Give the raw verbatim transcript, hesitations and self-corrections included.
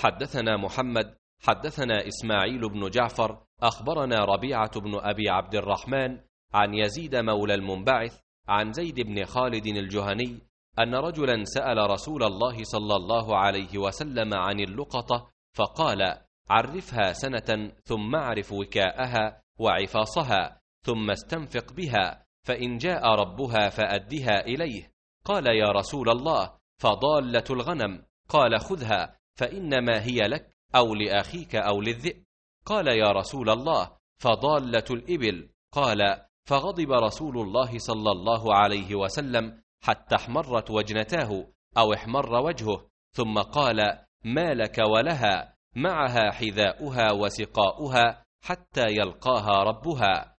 حدثنا محمد حدثنا إسماعيل بن جعفر أخبرنا ربيعة بن أبي عبد الرحمن عن يزيد مولى المنبعث عن زيد بن خالد الجهني أن رجلا سأل رسول الله صلى الله عليه وسلم عن اللقطة فقال: عرفها سنة ثم اعرف وكاءها وعفاصها ثم استنفق بها، فإن جاء ربها فأدها إليه. قال: يا رسول الله، فضالة الغنم؟ قال: خذها فإنما هي لك أو لأخيك أو للذئب. قال: يا رسول الله، فضالة الإبل؟ قال: فغضب رسول الله صلى الله عليه وسلم حتى احمرت وجنتاه أو احمر وجهه، ثم قال: ما لك ولها؟ معها حذاؤها وسقاؤها حتى يلقاها ربها.